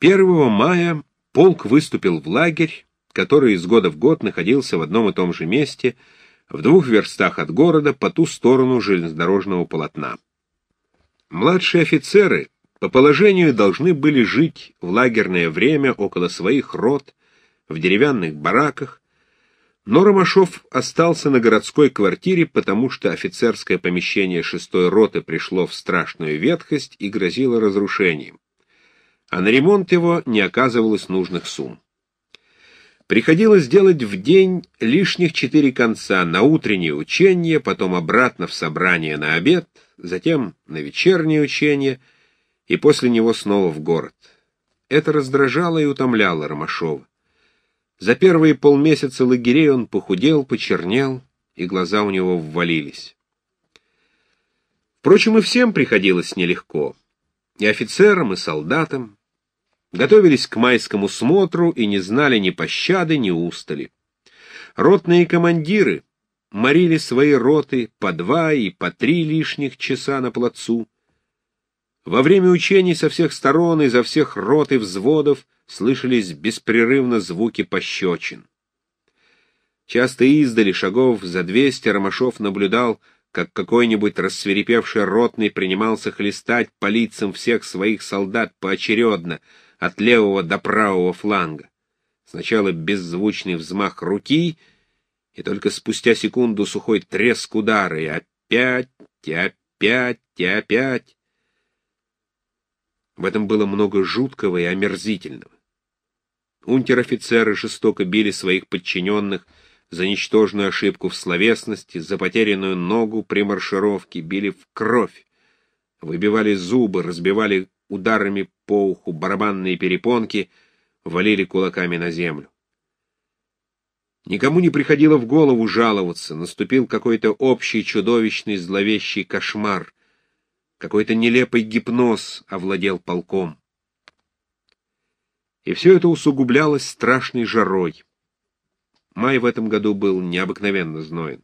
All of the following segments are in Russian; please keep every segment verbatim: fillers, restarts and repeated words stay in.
первого мая полк выступил в лагерь, который из года в год находился в одном и том же месте, в двух верстах от города, по ту сторону железнодорожного полотна. Младшие офицеры по положению должны были жить в лагерное время около своих рот, в деревянных бараках, но Ромашов остался на городской квартире, потому что офицерское помещение шестой роты пришло в страшную ветхость и грозило разрушением, а на ремонт его не оказывалось нужных сумм. Приходилось делать в день лишних четыре конца: на утреннее учение, потом обратно в собрание на обед, затем на вечернее учение и после него снова в город. Это раздражало и утомляло Ромашова. За первые полмесяца лагерей он похудел, почернел, и глаза у него ввалились. Впрочем, и всем приходилось нелегко. И офицерам, и солдатам. Готовились к майскому смотру и не знали ни пощады, ни устали. Ротные командиры морили свои роты по два и по три лишних часа на плацу. Во время учений со всех сторон, изо всех рот и взводов слышались беспрерывно звуки пощечин. Часто издали, шагов за двести, Ромашов наблюдал, как какой-нибудь рассвирепевший ротный принимался хлестать по лицам всех своих солдат поочередно, от левого до правого фланга. Сначала беззвучный взмах руки, и только спустя секунду сухой треск удара, и опять, и опять, и опять. В этом было много жуткого и омерзительного. Унтер-офицеры жестоко били своих подчиненных за ничтожную ошибку в словесности, за потерянную ногу при маршировке, били в кровь, выбивали зубы, разбивали ударами по уху барабанные перепонки, валили кулаками на землю. Никому не приходило в голову жаловаться, наступил какой-то общий чудовищный зловещий кошмар, какой-то нелепый гипноз овладел полком. И все это усугублялось страшной жарой. Май в этом году был необыкновенно зноен.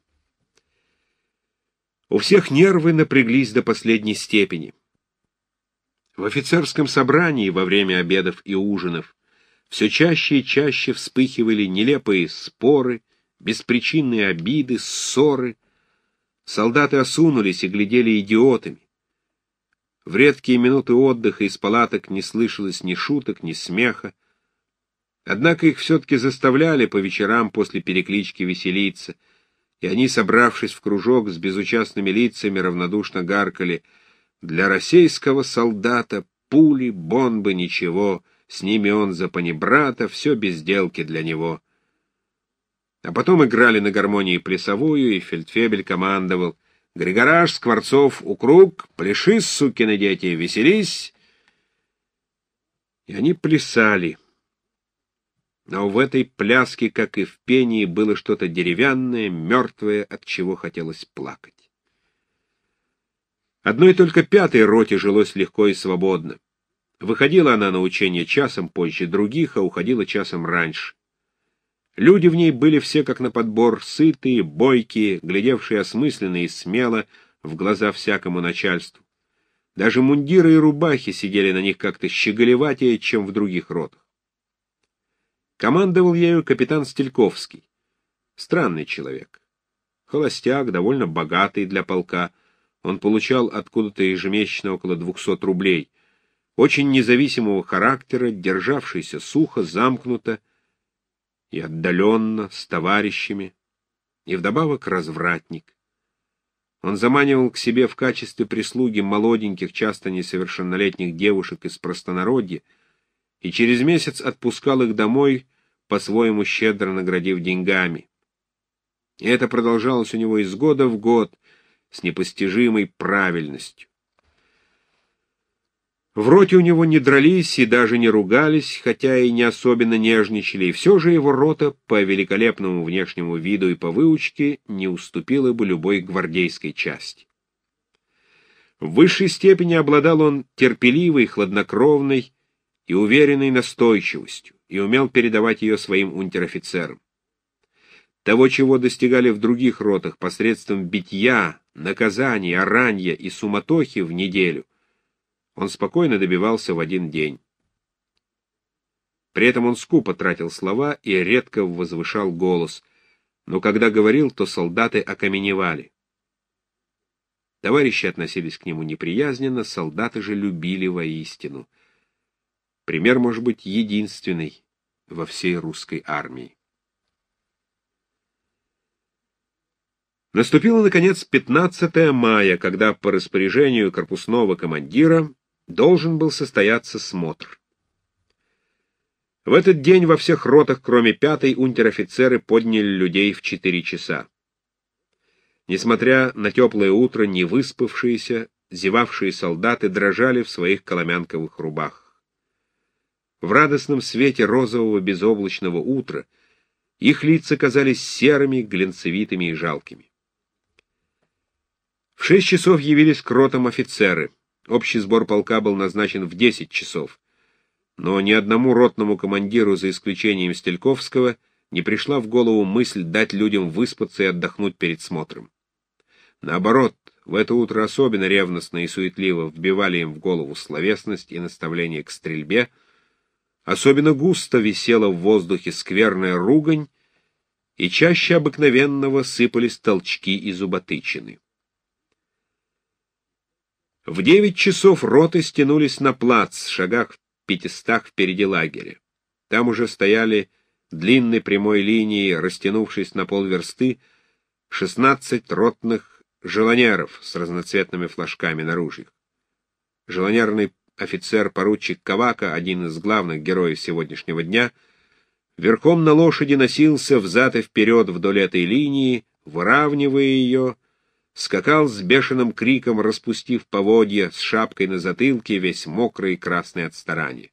У всех нервы напряглись до последней степени. В офицерском собрании во время обедов и ужинов все чаще и чаще вспыхивали нелепые споры, беспричинные обиды, ссоры. Солдаты осунулись и глядели идиотами. В редкие минуты отдыха из палаток не слышалось ни шуток, ни смеха. Однако их все-таки заставляли по вечерам после переклички веселиться, и они, собравшись в кружок с безучастными лицами, равнодушно гаркали: «Для российского солдата пули, бомбы, ничего, с ними он за панибрата, все безделки для него». А потом играли на гармонии плясовую, и фельдфебель командовал: «Григораж, Скворцов, Укруг, пляши, сукины дети, веселись!» И они плясали. Но в этой пляске, как и в пении, было что-то деревянное, мертвое, от чего хотелось плакать. Одной только пятой роте жилось легко и свободно. Выходила она на учение часом позже других, а уходила часом раньше. Люди в ней были все как на подбор, сытые, бойкие, глядевшие осмысленно и смело в глаза всякому начальству. Даже мундиры и рубахи сидели на них как-то щеголеватее, чем в других ротах. Командовал ею капитан Стельковский. Странный человек. Холостяк, довольно богатый для полка. Он получал откуда-то ежемесячно около двухсот рублей. Очень независимого характера, державшийся сухо, замкнуто и отдаленно, с товарищами, и вдобавок развратник. Он заманивал к себе в качестве прислуги молоденьких, часто несовершеннолетних девушек из простонародья, и через месяц отпускал их домой, по-своему щедро наградив деньгами. И это продолжалось у него из года в год с непостижимой правильностью. В роте у него не дрались и даже не ругались, хотя и не особенно нежничали, и все же его рота по великолепному внешнему виду и по выучке не уступила бы любой гвардейской части. В высшей степени обладал он терпеливой, хладнокровной и уверенной настойчивостью, и умел передавать ее своим унтер-офицерам. Того, чего достигали в других ротах посредством битья, наказаний, оранья и суматохи в неделю, он спокойно добивался в один день. При этом он скупо тратил слова и редко возвышал голос, но когда говорил, то солдаты окаменевали. Товарищи относились к нему неприязненно, солдаты же любили воистину. Пример, может быть, единственный во всей русской армии. Наступило, наконец, пятнадцатое мая, когда по распоряжению корпусного командира должен был состояться смотр. В этот день во всех ротах, кроме пятой, унтер-офицеры подняли людей в четыре часа. Несмотря на теплое утро, невыспавшиеся, зевавшие солдаты дрожали в своих коломянковых рубахах. В радостном свете розового безоблачного утра их лица казались серыми, глянцевитыми и жалкими. В шесть часов явились к ротам офицеры. Общий сбор полка был назначен в десять часов. Но ни одному ротному командиру, за исключением Стельковского, не пришла в голову мысль дать людям выспаться и отдохнуть перед смотром. Наоборот, в это утро особенно ревностно и суетливо вбивали им в голову словесность и наставление к стрельбе, особенно густо висела в воздухе скверная ругань, и чаще обыкновенного сыпались толчки и зуботычины. В девять часов роты стянулись на плац, в шагах в пятистах впереди лагеря. Там уже стояли длинной прямой линией, растянувшись на полверсты, шестнадцать ротных желанеров с разноцветными флажками на ружьях. Желанерный офицер-поручик Кавака, один из главных героев сегодняшнего дня, верхом на лошади носился взад и вперед вдоль этой линии, выравнивая ее, скакал с бешеным криком, распустив поводья, с шапкой на затылке, весь мокрый и красный от старания.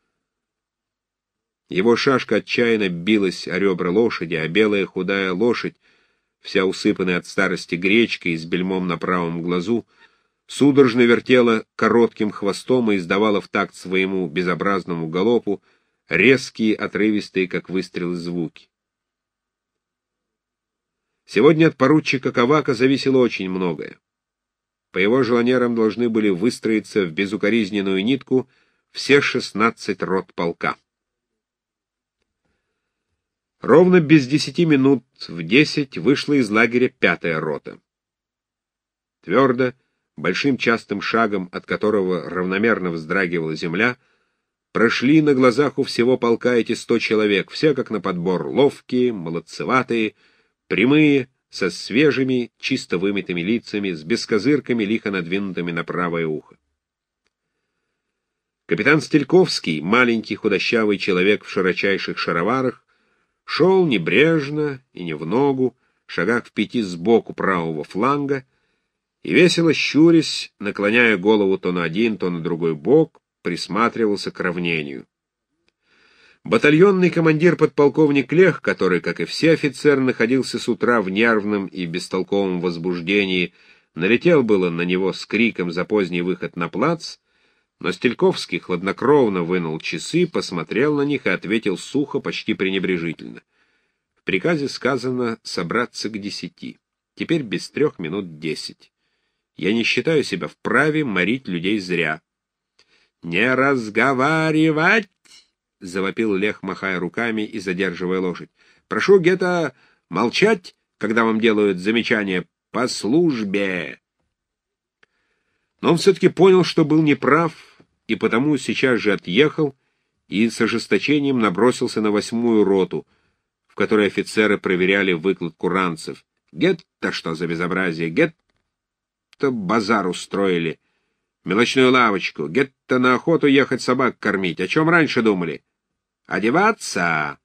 Его шашка отчаянно билась о ребра лошади, а белая худая лошадь, вся усыпанная от старости гречкой и с бельмом на правом глазу, судорожно вертела коротким хвостом и издавала в такт своему безобразному галопу резкие, отрывистые, как выстрелы, звуки. Сегодня от поручика Кавака зависело очень многое. По его желанерам должны были выстроиться в безукоризненную нитку все шестнадцать рот полка. Ровно без десяти минут в десять вышла из лагеря пятая рота. Твердо, большим частым шагом, от которого равномерно вздрагивала земля, прошли на глазах у всего полка эти сто человек, все как на подбор, ловкие, молодцеватые, прямые, со свежими, чисто вымытыми лицами, с бескозырками, лихо надвинутыми на правое ухо. Капитан Стельковский, маленький худощавый человек в широчайших шароварах, шел небрежно и не в ногу, шагах в пяти сбоку правого фланга, и, весело щурясь, наклоняя голову то на один, то на другой бок, присматривался к равнению. Батальонный командир подполковник Лех, который, как и все офицеры, находился с утра в нервном и бестолковом возбуждении, налетел было на него с криком за поздний выход на плац, но Стельковский хладнокровно вынул часы, посмотрел на них и ответил сухо, почти пренебрежительно. В приказе сказано собраться к десяти. Теперь без трех минут десять. Я не считаю себя вправе морить людей зря. — Не разговаривать! — завопил Лех, махая руками и задерживая лошадь. — Прошу, где-то молчать, когда вам делают замечания по службе. Но он все-таки понял, что был неправ, и потому сейчас же отъехал и с ожесточением набросился на восьмую роту, в которой офицеры проверяли выкладку ранцев. Гетто что за безобразие, гетто базар устроили, мелочную лавочку, гетто на охоту ехать собак кормить. О чем раньше думали? Одеваться!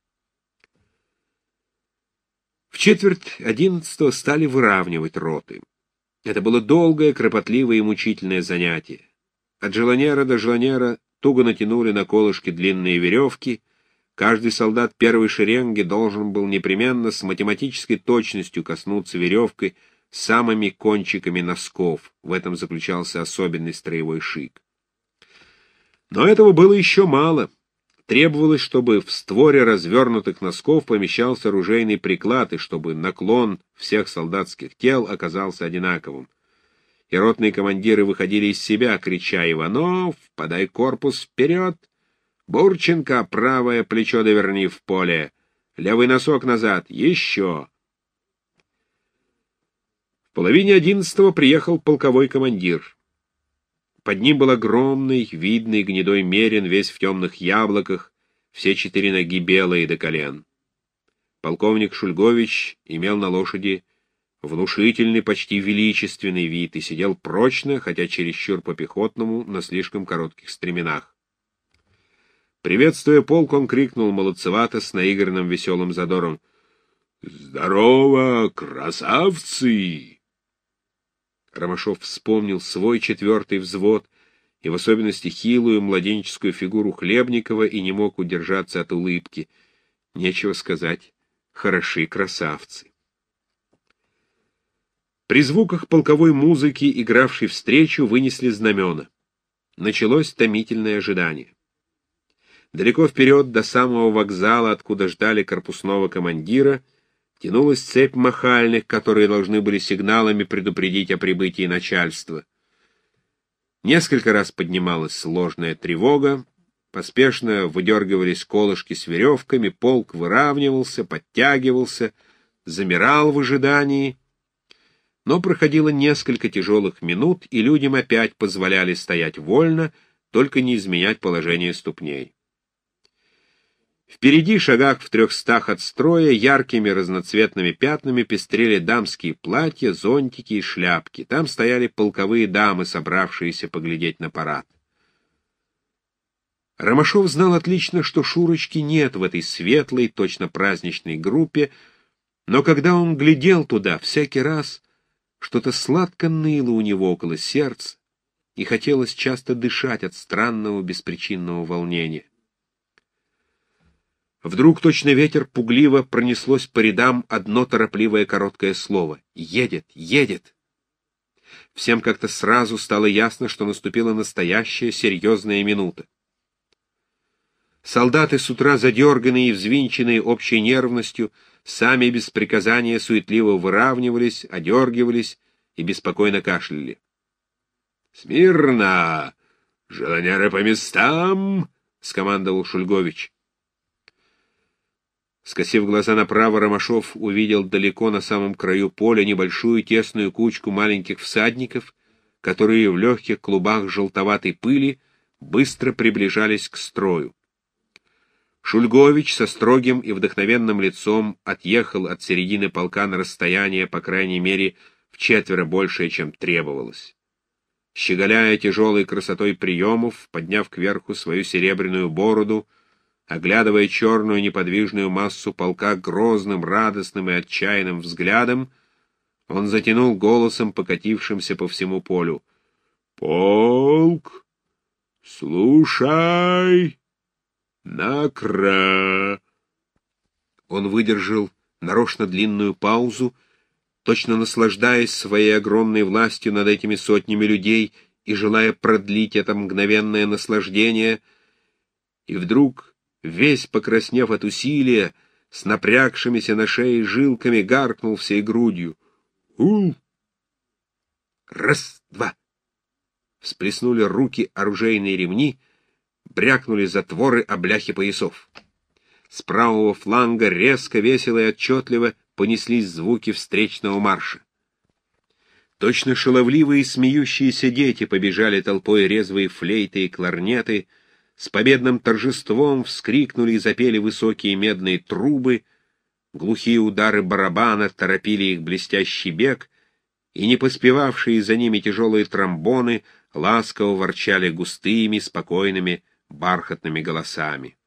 В четверть одиннадцатого стали выравнивать роты. Это было долгое, кропотливое и мучительное занятие. От желанера до желанера туго натянули на колышки длинные веревки. Каждый солдат первой шеренги должен был непременно с математической точностью коснуться веревкой самыми кончиками носков. В этом заключался особенный строевой шик. Но этого было еще мало. Требовалось, чтобы в створе развернутых носков помещался оружейный приклад, и чтобы наклон всех солдатских тел оказался одинаковым. И ротные командиры выходили из себя, крича: «Иванов, подай корпус вперед! Бурченко, правое плечо доверни в поле. Левый носок назад. Еще. В половине одиннадцатого приехал полковой командир. Под ним был огромный, видный гнедой мерин, весь в темных яблоках, все четыре ноги белые до колен. Полковник Шульгович имел на лошади внушительный, почти величественный вид и сидел прочно, хотя чересчур по-пехотному, на слишком коротких стременах. Приветствуя полк, он крикнул молодцевато с наигранным веселым задором: «Здорово, красавцы!» Ромашов вспомнил свой четвертый взвод, и в особенности хилую младенческую фигуру Хлебникова, и не мог удержаться от улыбки. Нечего сказать, хороши красавцы. При звуках полковой музыки, игравшей встречу, вынесли знамена. Началось томительное ожидание. Далеко вперед, до самого вокзала, откуда ждали корпусного командира, тянулась цепь махальных, которые должны были сигналами предупредить о прибытии начальства. Несколько раз поднималась сложная тревога, поспешно выдергивались колышки с веревками, полк выравнивался, подтягивался, замирал в ожидании. Но проходило несколько тяжелых минут, и людям опять позволяли стоять вольно, только не изменять положение ступней. Впереди, шагах в трехстах от строя, яркими разноцветными пятнами пестрели дамские платья, зонтики и шляпки. Там стояли полковые дамы, собравшиеся поглядеть на парад. Ромашов знал отлично, что Шурочки нет в этой светлой, точно праздничной группе, но когда он глядел туда, всякий раз что-то сладко ныло у него около сердца, и хотелось часто дышать от странного беспричинного волнения. Вдруг точно ветер пугливо пронеслось по рядам одно торопливое короткое слово: «Едет! Едет!». Всем как-то сразу стало ясно, что наступила настоящая серьезная минута. Солдаты, с утра задерганные и взвинченные общей нервностью, сами без приказания суетливо выравнивались, одергивались и беспокойно кашляли. «Смирно! Желанеры по местам!» — скомандовал Шульгович. Скосив глаза направо, Ромашов увидел далеко на самом краю поля небольшую тесную кучку маленьких всадников, которые в легких клубах желтоватой пыли быстро приближались к строю. Шульгович со строгим и вдохновенным лицом отъехал от середины полка на расстояние, по крайней мере, в четверо большее, чем требовалось. Щеголяя тяжелой красотой приемов, подняв кверху свою серебряную бороду, оглядывая черную неподвижную массу полка грозным, радостным и отчаянным взглядом, он затянул голосом, покатившимся по всему полю: «Полк, слушай, накра!» Он выдержал нарочно длинную паузу, точно наслаждаясь своей огромной властью над этими сотнями людей и желая продлить это мгновенное наслаждение, и вдруг, весь покраснев от усилия, с напрягшимися на шее жилками, гаркнул всей грудью: «У!» Раз, два. Всплеснули руки оружейные ремни, брякнули затворы о бляхи поясов. С правого фланга резко, весело и отчетливо понеслись звуки встречного марша. Точно шаловливые смеющиеся дети побежали толпой резвые флейты и кларнеты, с победным торжеством вскрикнули и запели высокие медные трубы, глухие удары барабана торопили их блестящий бег, и не поспевавшие за ними тяжелые тромбоны ласково ворчали густыми, спокойными, бархатными голосами.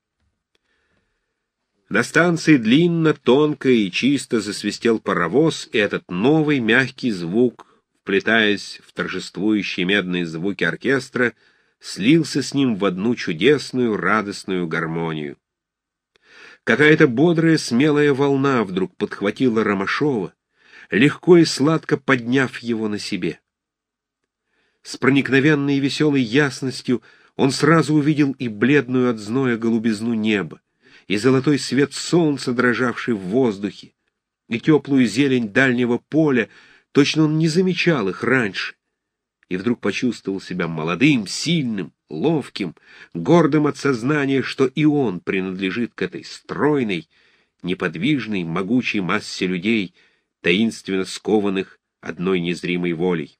На станции длинно, тонко и чисто засвистел паровоз, и этот новый мягкий звук, вплетаясь в торжествующие медные звуки оркестра, слился с ним в одну чудесную, радостную гармонию. Какая-то бодрая, смелая волна вдруг подхватила Ромашова, легко и сладко подняв его на себе. С проникновенной и веселой ясностью он сразу увидел и бледную от зноя голубизну неба, и золотой свет солнца, дрожавший в воздухе, и теплую зелень дальнего поля, точно он не замечал их раньше, и вдруг почувствовал себя молодым, сильным, ловким, гордым от сознания, что и он принадлежит к этой стройной, неподвижной, могучей массе людей, таинственно скованных одной незримой волей.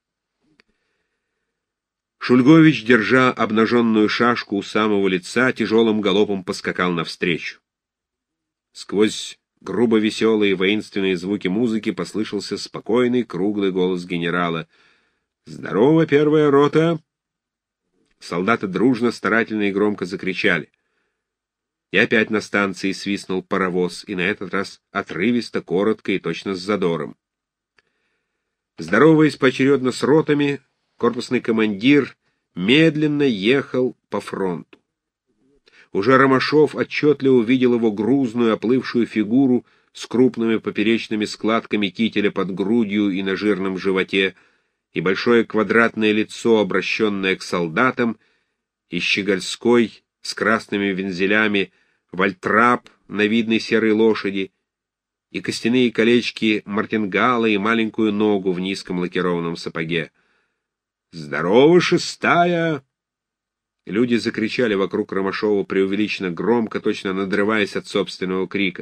Шульгович, держа обнаженную шашку у самого лица, тяжелым галопом поскакал навстречу. Сквозь грубо веселые воинственные звуки музыки послышался спокойный круглый голос генерала. «Здорово, первая рота!» Солдаты дружно, старательно и громко закричали. И опять на станции свистнул паровоз, и на этот раз отрывисто, коротко и точно с задором. Здороваясь поочередно с ротами, корпусный командир медленно ехал по фронту. Уже Ромашов отчетливо увидел его грузную, оплывшую фигуру с крупными поперечными складками кителя под грудью и на жирном животе, и большое квадратное лицо, обращенное к солдатам, и щегольской с красными вензелями вальтрап на видной серой лошади, и костяные колечки мартингала, и маленькую ногу в низком лакированном сапоге. «Здорово, шестая!» Люди закричали вокруг Ромашова преувеличенно громко, точно надрываясь от собственного крика.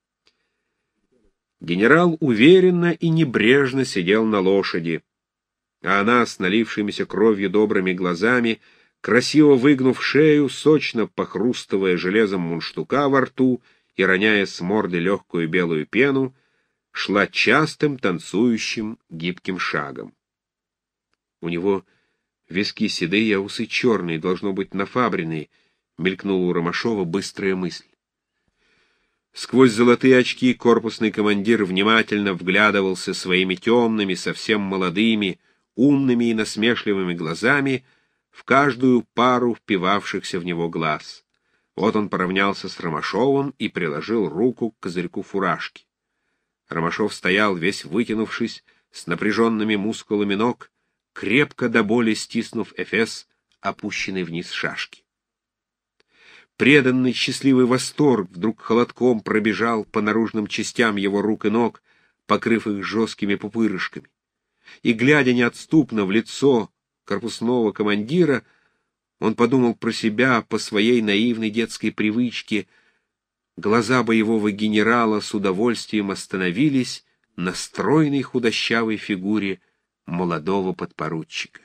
Генерал уверенно и небрежно сидел на лошади, а она с налившимися кровью добрыми глазами, красиво выгнув шею, сочно похрустывая железом мундштука во рту и роняя с морды легкую белую пену, шла частым танцующим гибким шагом. У него виски седые, а усы черные, должно быть нафабренные, мелькнула у Ромашова быстрая мысль. Сквозь золотые очки корпусный командир внимательно вглядывался своими темными, совсем молодыми, умными и насмешливыми глазами в каждую пару впивавшихся в него глаз. Вот он поравнялся с Ромашовым и приложил руку к козырьку фуражки. Ромашов стоял, весь вытянувшись, с напряженными мускулами ног, крепко до боли стиснув эфес, опущенный вниз шашки. Преданный счастливый восторг вдруг холодком пробежал по наружным частям его рук и ног, покрыв их жесткими пупырышками. И, глядя неотступно в лицо корпусного командира, он подумал про себя по своей наивной детской привычке. Глаза боевого генерала с удовольствием остановились на стройной худощавой фигуре молодого подпоручика.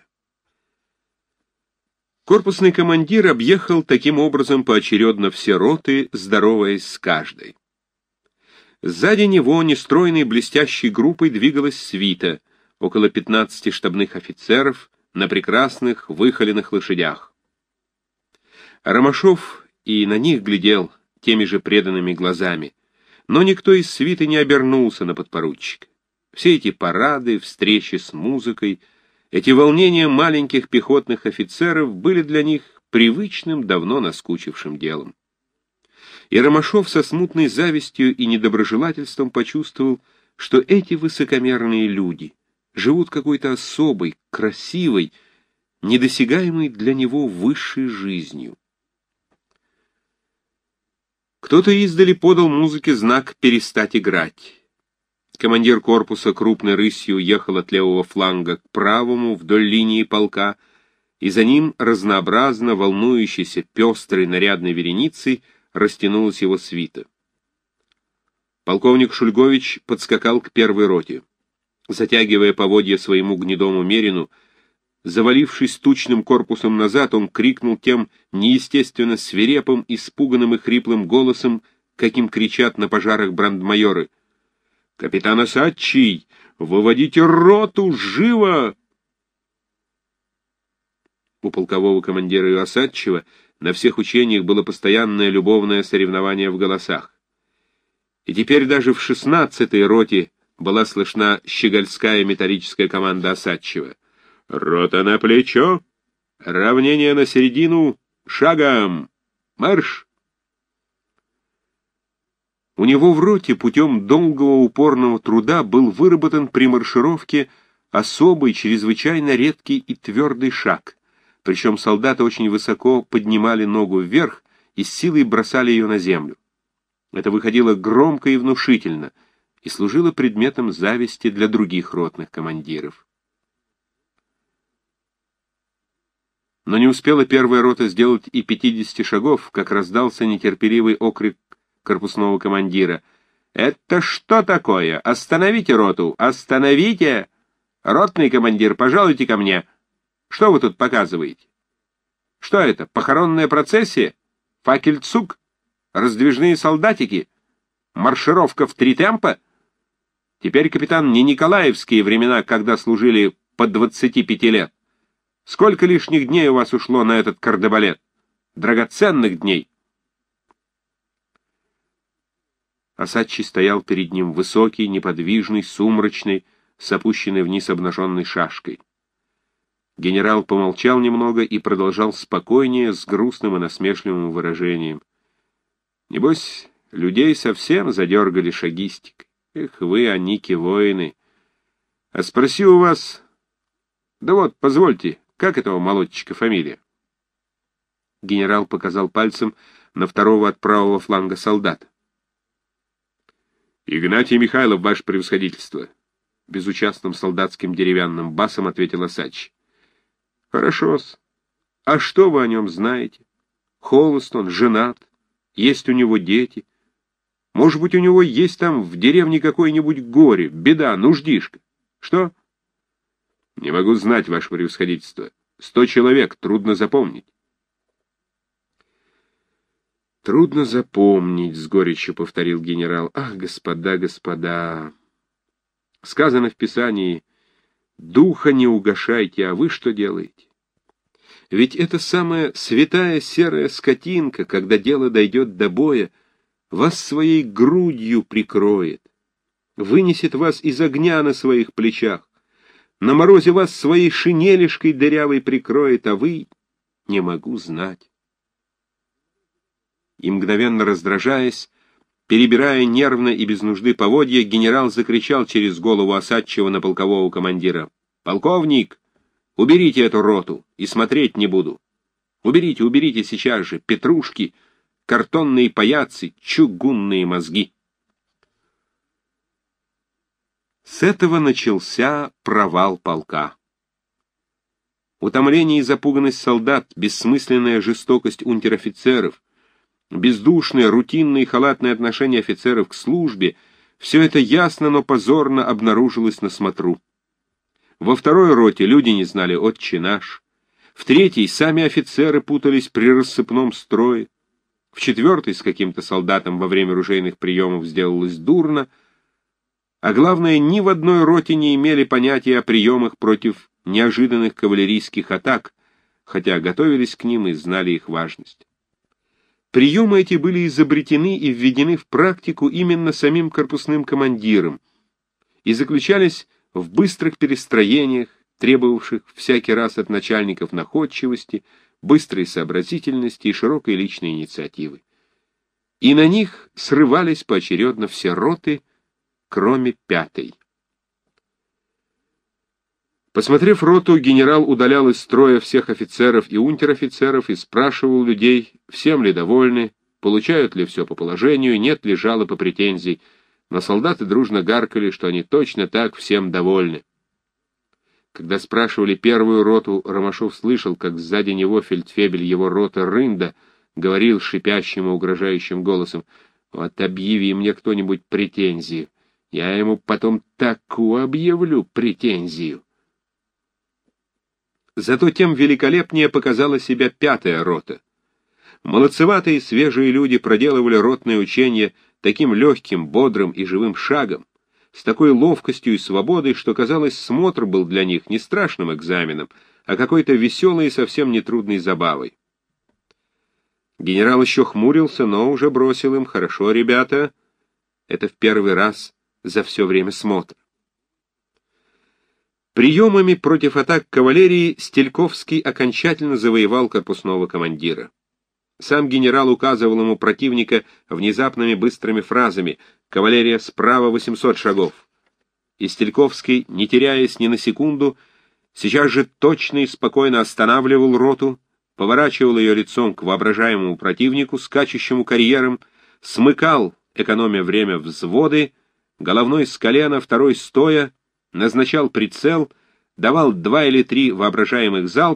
Корпусный командир объехал таким образом поочередно все роты, здороваясь с каждой. Сзади него нестройной блестящей группой двигалась свита, около пятнадцати штабных офицеров на прекрасных выхоленных лошадях. Ромашов и на них глядел теми же преданными глазами, но никто из свиты не обернулся на подпоручика. Все эти парады, встречи с музыкой, эти волнения маленьких пехотных офицеров были для них привычным, давно наскучившим делом. И Ромашов со смутной завистью и недоброжелательством почувствовал, что эти высокомерные люди живут какой-то особой, красивой, недосягаемой для него высшей жизнью. Кто-то издали подал музыке знак «перестать играть». Командир корпуса крупной рысью ехал от левого фланга к правому вдоль линии полка, и за ним разнообразно волнующейся пестрой нарядной вереницей растянулась его свита. Полковник Шульгович подскакал к первой роте. Затягивая поводья своему гнедому мерину, завалившись тучным корпусом назад, он крикнул тем неестественно свирепым, испуганным и хриплым голосом, каким кричат на пожарах брандмайоры: «Капитан Осадчий, выводите роту, живо!» У полкового командира и Осадчего на всех учениях было постоянное любовное соревнование в голосах. И теперь даже в шестнадцатой роте была слышна щегольская металлическая команда Осадчего: «Рота на плечо! Равнение на середину! Шагом! Марш!» У него в роте путем долгого упорного труда был выработан при маршировке особый, чрезвычайно редкий и твердый шаг, причем солдаты очень высоко поднимали ногу вверх и с силой бросали ее на землю. Это выходило громко и внушительно и служило предметом зависти для других ротных командиров. Но не успела первая рота сделать и пятидесяти шагов, как раздался нетерпеливый окрик корпусного командира. «Это что такое? Остановите роту! Остановите! Ротный командир, пожалуйте ко мне! Что вы тут показываете? Что это, похоронная процессия? Факельцуг? Раздвижные солдатики? Маршировка в три темпа? Теперь, капитан, не николаевские времена, когда служили по двадцати пяти лет. Сколько лишних дней у вас ушло на этот кардебалет? Драгоценных дней!» Осадчий стоял перед ним, высокий, неподвижный, сумрачный, с опущенной вниз обнаженной шашкой. Генерал помолчал немного и продолжал спокойнее, с грустным и насмешливым выражением. «Небось, людей совсем задергали шагистикой. Эх вы, аники, воины! А спроси у вас... Да вот, позвольте, как этого молодчика фамилия?» Генерал показал пальцем на второго от правого фланга солдата. «Игнатий Михайлов, ваше превосходительство», — безучастным солдатским деревянным басом ответил Осадчий. «Хорошо-с. А что вы о нем знаете? Холост он, женат, есть у него дети. Может быть, у него есть там в деревне какое-нибудь горе, беда, нуждишка. Что?» «Не могу знать, ваше превосходительство. Сто человек, трудно запомнить». «Трудно запомнить», — с горечью повторил генерал. «Ах, господа, господа! Сказано в Писании, духа не угашайте, а вы что делаете? Ведь это самая святая серая скотинка, когда дело дойдет до боя, вас своей грудью прикроет, вынесет вас из огня на своих плечах, на морозе вас своей шинелишкой дырявой прикроет, а вы не могу знать». И, мгновенно раздражаясь, перебирая нервно и без нужды поводья, генерал закричал через голову Осадчего на полкового командира: «Полковник, уберите эту роту, и смотреть не буду. Уберите, уберите сейчас же петрушки, картонные паяцы, чугунные мозги». С этого начался провал полка. Утомление и запуганность солдат, бессмысленная жестокость унтер-офицеров, бездушное, рутинное и халатное отношение офицеров к службе — все это ясно, но позорно обнаружилось на смотру. Во второй роте люди не знали «Отче наш», в третьей сами офицеры путались при рассыпном строе, в четвертой с каким-то солдатом во время ружейных приемов сделалось дурно, а главное, ни в одной роте не имели понятия о приемах против неожиданных кавалерийских атак, хотя готовились к ним и знали их важность. Приемы эти были изобретены и введены в практику именно самим корпусным командиром и заключались в быстрых перестроениях, требовавших всякий раз от начальников находчивости, быстрой сообразительности и широкой личной инициативы. И на них срывались поочередно все роты, кроме пятой. Посмотрев роту, генерал удалял из строя всех офицеров и унтер-офицеров и спрашивал людей, всем ли довольны, получают ли все по положению, нет ли жалоб и претензий, но солдаты дружно гаркали, что они точно так всем довольны. Когда спрашивали первую роту, Ромашов слышал, как сзади него фельдфебель его роты Рында говорил шипящим и угрожающим голосом: «Вот объяви мне кто-нибудь претензию, я ему потом такую объявлю претензию». Зато тем великолепнее показала себя пятая рота. Молодцеватые свежие люди проделывали ротные учения таким легким, бодрым и живым шагом, с такой ловкостью и свободой, что, казалось, смотр был для них не страшным экзаменом, а какой-то веселой и совсем нетрудной забавой. Генерал еще хмурился, но уже бросил им: «Хорошо, ребята, это в первый раз за все время смотра». Приемами против атак кавалерии Стельковский окончательно завоевал корпусного командира. Сам генерал указывал ему противника внезапными быстрыми фразами: «Кавалерия справа восемьсот шагов». И Стельковский, не теряясь ни на секунду, сейчас же точно и спокойно останавливал роту, поворачивал ее лицом к воображаемому противнику, скачущему карьером, смыкал, экономя время, взводы, головной с колена, второй стоя, назначал прицел, давал два или три воображаемых залпа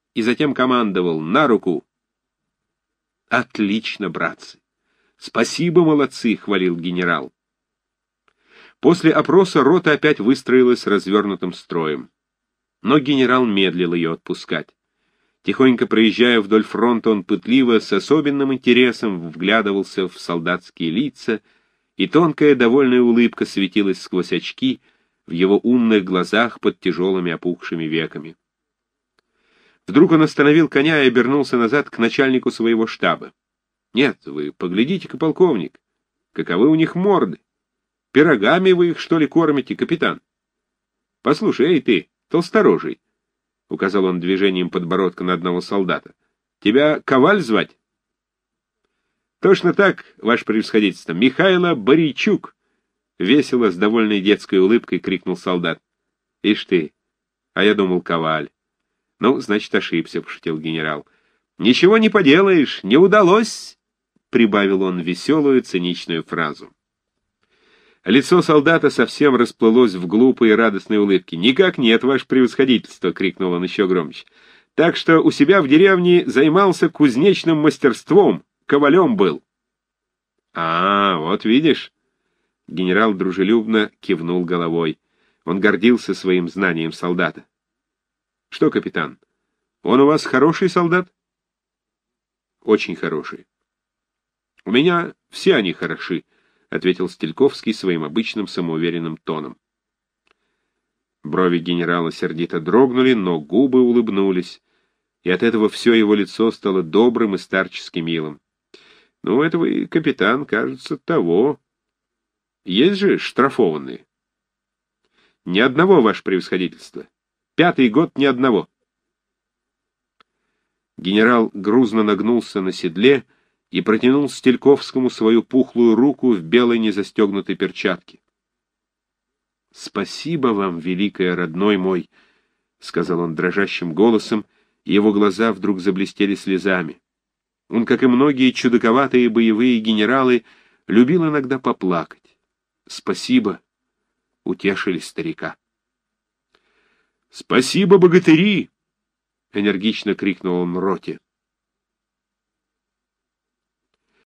и затем командовал: «На руку!» «Отлично, братцы! Спасибо, молодцы!» — хвалил генерал. После опроса рота опять выстроилась развернутым строем. Но генерал медлил ее отпускать. Тихонько проезжая вдоль фронта, он пытливо, с особенным интересом вглядывался в солдатские лица, и тонкая довольная улыбка светилась сквозь очки в его умных глазах под тяжелыми опухшими веками. Вдруг он остановил коня и обернулся назад к начальнику своего штаба. «Нет, вы поглядите-ка, полковник, каковы у них морды! Пирогами вы их, что ли, кормите, капитан? Послушай, эй ты, толсторожий!» — указал он движением подбородка на одного солдата. «Тебя Коваль звать?» «Точно так, ваше превосходительство, Михайло Борейчук!» — весело, с довольной детской улыбкой крикнул солдат. «Ишь ты, а я думал, Коваль». «Ну, значит, ошибся», — пошутил генерал. «Ничего не поделаешь, не удалось», — прибавил он веселую, циничную фразу. Лицо солдата совсем расплылось в глупой и радостной улыбке. «Никак нет, ваше превосходительство!» — крикнул он еще громче. «Так что у себя в деревне займался кузнечным мастерством, ковалем был». «А, вот видишь!» — генерал дружелюбно кивнул головой. Он гордился своим знанием солдата. «Что, капитан, он у вас хороший солдат?» «Очень хороший». «У меня все они хороши», — ответил Стельковский своим обычным самоуверенным тоном. Брови генерала сердито дрогнули, но губы улыбнулись, и от этого все его лицо стало добрым и старчески милым. «Ну, этого и капитан, кажется, того. Есть же штрафованные?» «Ни одного, ваше превосходительство. Пятый год ни одного». Генерал грузно нагнулся на седле и протянул Стельковскому свою пухлую руку в белой незастегнутой перчатке. «Спасибо вам, великое родной мой», — сказал он дрожащим голосом, и его глаза вдруг заблестели слезами. Он, как и многие чудаковатые боевые генералы, любил иногда поплакать. «Спасибо», — утешили старика. «Спасибо, богатыри!» — энергично крикнул он роте.